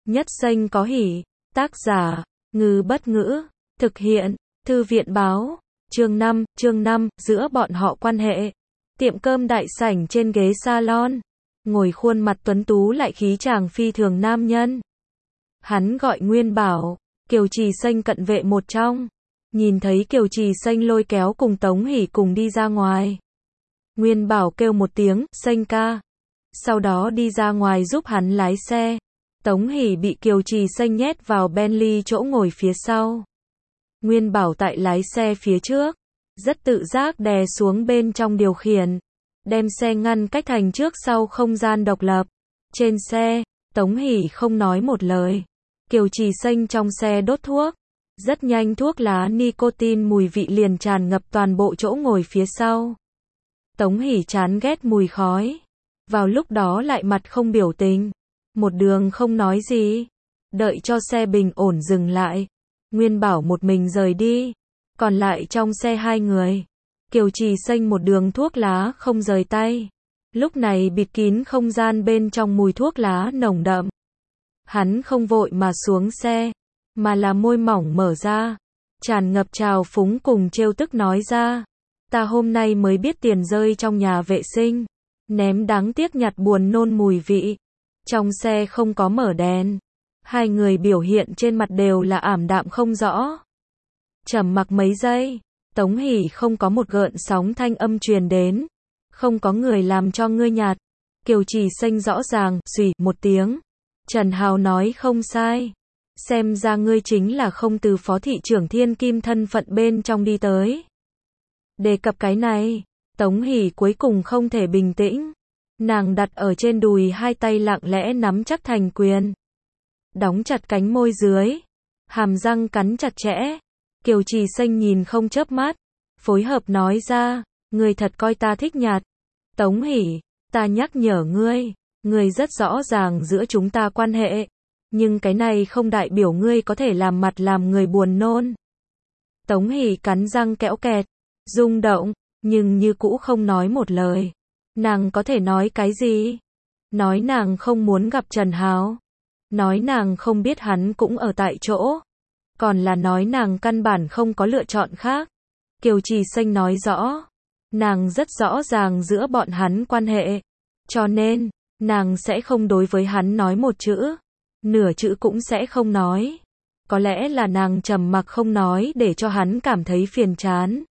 Nhất xanh có hỉ. Tác giả, Ngư Bất Ngữ. Thực hiện, Thư viện Báo. Chương 5, giữa bọn họ quan hệ. Tiệm cơm đại sảnh trên ghế salon. Ngồi khuôn mặt tuấn tú lại khí chàng phi thường nam nhân. Hắn gọi Nguyên Bảo. Kiều Trì Xanh cận vệ một trong. Nhìn thấy Kiều Trì Xanh lôi kéo cùng Tống Hỷ cùng đi ra ngoài. Nguyên Bảo kêu một tiếng, Xanh ca. Sau đó đi ra ngoài giúp hắn lái xe. Tống Hỷ bị Kiều Trì Xanh nhét vào Bentley chỗ ngồi phía sau. Nguyên Bảo tại lái xe phía trước. Rất tự giác đè xuống bên trong điều khiển. Đem xe ngăn cách thành trước sau không gian độc lập. Trên xe, Tống Hỷ không nói một lời. Kiều Trì Xanh trong xe đốt thuốc. Rất nhanh thuốc lá nicotine mùi vị liền tràn ngập toàn bộ chỗ ngồi phía sau. Tống Hỷ chán ghét mùi khói. Vào lúc đó lại mặt không biểu tình. Một đường không nói gì. Đợi cho xe bình ổn dừng lại. Nguyên Bảo một mình rời đi. Còn lại trong xe hai người. Kiều Trì Xanh một đường thuốc lá không rời tay. Lúc này bịt kín không gian bên trong mùi thuốc lá nồng đậm. Hắn không vội mà xuống xe. Mà là môi mỏng mở ra. Tràn ngập trào phúng cùng trêu tức nói ra. Ta hôm nay mới biết tiền rơi trong nhà vệ sinh. Ném đáng tiếc nhặt buồn nôn mùi vị. Trong xe không có mở đèn. Hai người biểu hiện trên mặt đều là ảm đạm không rõ. Trầm mặc mấy giây. Tống Hỷ không có một gợn sóng thanh âm truyền đến. Không có người làm cho ngươi nhạt. Kiều Trì Xanh rõ ràng, xùy một tiếng. Trần Hào nói không sai. Xem ra ngươi chính là không từ phó thị trưởng Thiên Kim thân phận bên trong đi tới. Đề cập cái này, Tống Hỷ cuối cùng không thể bình tĩnh. Nàng đặt ở trên đùi hai tay lặng lẽ nắm chắc thành quyền. Đóng chặt cánh môi dưới. Hàm răng cắn chặt chẽ. Kiều Trì Xanh nhìn không chớp mắt. Phối hợp nói ra, ngươi thật coi ta thích nhạt. Tống Hỷ, ta nhắc nhở ngươi. Ngươi rất rõ ràng giữa chúng ta quan hệ. Nhưng cái này không đại biểu ngươi có thể làm mặt làm người buồn nôn. Tống Hỷ cắn răng kẽo kẹt. Rung động, nhưng như cũ không nói một lời. Nàng có thể nói cái gì? Nói nàng không muốn gặp Trần Hào. Nói nàng không biết hắn cũng ở tại chỗ. Còn là nói nàng căn bản không có lựa chọn khác. Kiều Trì Xanh nói rõ. Nàng rất rõ ràng giữa bọn hắn quan hệ. Cho nên, nàng sẽ không đối với hắn nói một chữ. Nửa chữ cũng sẽ không nói. Có lẽ là nàng trầm mặc không nói để cho hắn cảm thấy phiền chán.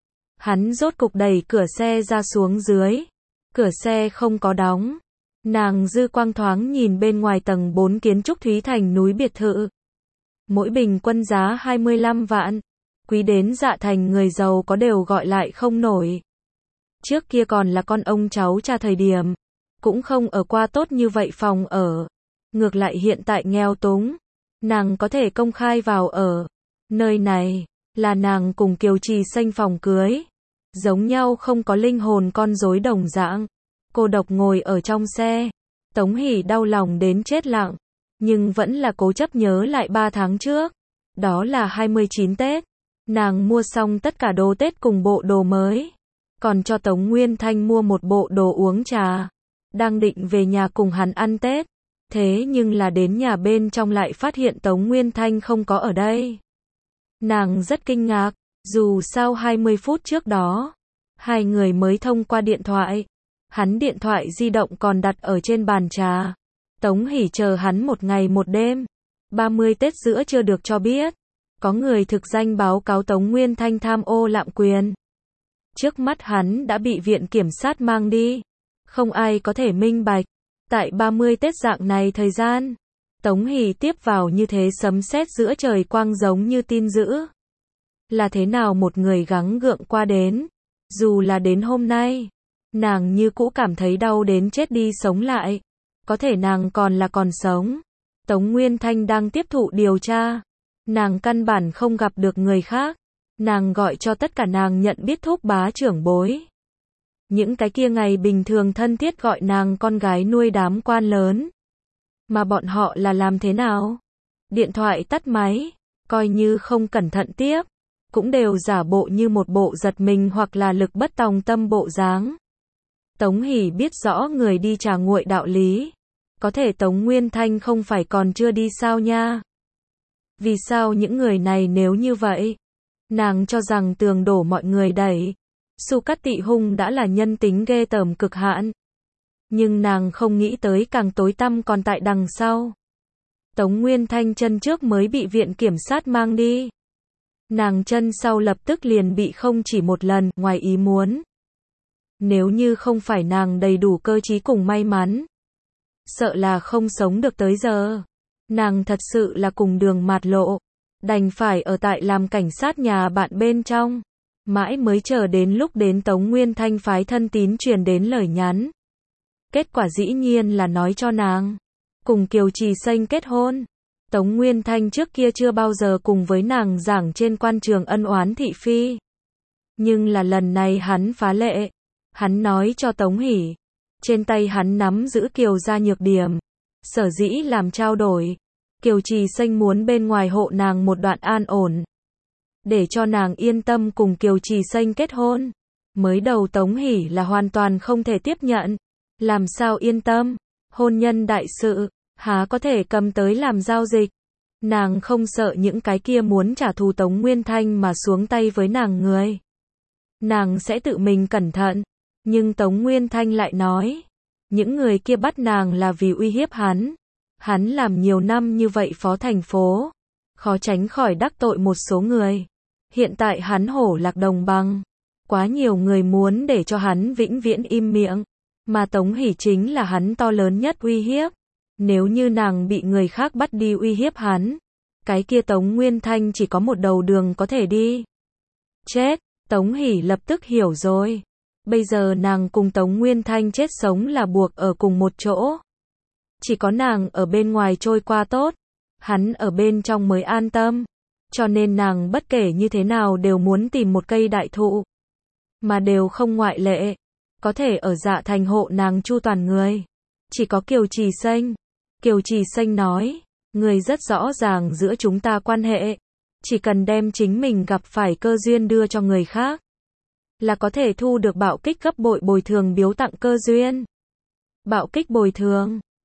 Hắn rốt cục đẩy cửa xe ra xuống dưới. Cửa xe không có đóng. Nàng dư quang thoáng nhìn bên ngoài tầng 4 kiến trúc Thúy Thành núi biệt thự. Mỗi bình quân giá 25 vạn. Quý đến dạ thành người giàu có đều gọi lại không nổi. Trước kia còn là con ông cháu cha thời điểm. Cũng không ở qua tốt như vậy phòng ở. Ngược lại hiện tại nghèo túng. Nàng có thể công khai vào ở. Nơi này, là nàng cùng Kiều Trì Xanh phòng cưới. Giống nhau không có linh hồn con rối đồng dạng. Cô độc ngồi ở trong xe. Tống Hỷ đau lòng đến chết lặng. Nhưng vẫn là cố chấp nhớ lại 3 tháng trước. Đó là 29 Tết. Nàng mua xong tất cả đồ Tết cùng bộ đồ mới. Còn cho Tống Nguyên Thanh mua một bộ đồ uống trà. Đang định về nhà cùng hắn ăn Tết. Thế nhưng là đến nhà bên trong lại phát hiện Tống Nguyên Thanh không có ở đây. Nàng rất kinh ngạc. Dù sao 20 phút trước đó, hai người mới thông qua điện thoại. Hắn điện thoại di động còn đặt ở trên bàn trà. Tống Hỷ chờ hắn một ngày một đêm. 30 Tết giữa chưa được cho biết. Có người thực danh báo cáo Tống Nguyên Thanh tham ô lạm quyền. Trước mắt hắn đã bị viện kiểm sát mang đi. Không ai có thể minh bạch. Tại 30 Tết dạng này thời gian, Tống Hỷ tiếp vào như thế sấm sét giữa trời quang giống như tin dữ. Là thế nào một người gắng gượng qua đến. Dù là đến hôm nay, nàng như cũ cảm thấy đau đến chết đi sống lại. Có thể nàng còn là còn sống. Tống Nguyên Thanh đang tiếp thụ điều tra. Nàng căn bản không gặp được người khác. Nàng gọi cho tất cả nàng nhận biết thúc bá trưởng bối. Những cái kia ngày bình thường thân thiết gọi nàng con gái nuôi đám quan lớn. Mà bọn họ là làm thế nào? Điện thoại tắt máy. Coi như không cẩn thận tiếp. Cũng đều giả bộ như một bộ giật mình hoặc là lực bất tòng tâm bộ dáng. Tống Hỷ biết rõ người đi trà nguội đạo lý. Có thể Tống Nguyên Thanh không phải còn chưa đi sao nha? Vì sao những người này nếu như vậy? Nàng cho rằng tường đổ mọi người đẩy. Su Cát Tị Hung đã là nhân tính ghê tởm cực hạn. Nhưng nàng không nghĩ tới càng tối tăm còn tại đằng sau. Tống Nguyên Thanh chân trước mới bị viện kiểm sát mang đi. Nàng chân sau lập tức liền bị không chỉ một lần, ngoài ý muốn. Nếu như không phải nàng đầy đủ cơ trí cùng may mắn, sợ là không sống được tới giờ. Nàng thật sự là cùng đường mạt lộ, đành phải ở tại làm cảnh sát nhà bạn bên trong. Mãi mới chờ đến lúc đến Tống Nguyên Thanh phái thân tín truyền đến lời nhắn. Kết quả dĩ nhiên là nói cho nàng cùng Kiều Trì Xanh kết hôn. Tống Nguyên Thanh trước kia chưa bao giờ cùng với nàng giảng trên quan trường ân oán thị phi. Nhưng là lần này hắn phá lệ. Hắn nói cho Tống Hỷ. Trên tay hắn nắm giữ Kiều gia nhược điểm. Sở dĩ làm trao đổi. Kiều Trì Xanh muốn bên ngoài hộ nàng một đoạn an ổn. Để cho nàng yên tâm cùng Kiều Trì Xanh kết hôn. Mới đầu Tống Hỷ là hoàn toàn không thể tiếp nhận. Làm sao yên tâm? Hôn nhân đại sự, há có thể cầm tới làm giao dịch. Nàng không sợ những cái kia muốn trả thù Tống Nguyên Thanh mà xuống tay với nàng người. Nàng sẽ tự mình cẩn thận. Nhưng Tống Nguyên Thanh lại nói, những người kia bắt nàng là vì uy hiếp hắn. Hắn làm nhiều năm như vậy phó thành phố, khó tránh khỏi đắc tội một số người. Hiện tại hắn hổ lạc đồng bằng. Quá nhiều người muốn để cho hắn vĩnh viễn im miệng. Mà Tống Hỷ chính là hắn to lớn nhất uy hiếp. Nếu như nàng bị người khác bắt đi uy hiếp hắn, cái kia Tống Nguyên Thanh chỉ có một đầu đường có thể đi. Chết, Tống Hỷ lập tức hiểu rồi. Bây giờ nàng cùng Tống Nguyên Thanh chết sống là buộc ở cùng một chỗ. Chỉ có nàng ở bên ngoài trôi qua tốt, hắn ở bên trong mới an tâm. Cho nên nàng bất kể như thế nào đều muốn tìm một cây đại thụ. Mà đều không ngoại lệ. Có thể ở Dạ Thành hộ nàng chu toàn người. Chỉ có Kiều Trì Xanh. Kiều Trì Xanh nói, người rất rõ ràng giữa chúng ta quan hệ. Chỉ cần đem chính mình gặp phải cơ duyên đưa cho người khác, là có thể thu được bạo kích gấp bội bồi thường biếu tặng cơ duyên. Bạo kích bồi thường.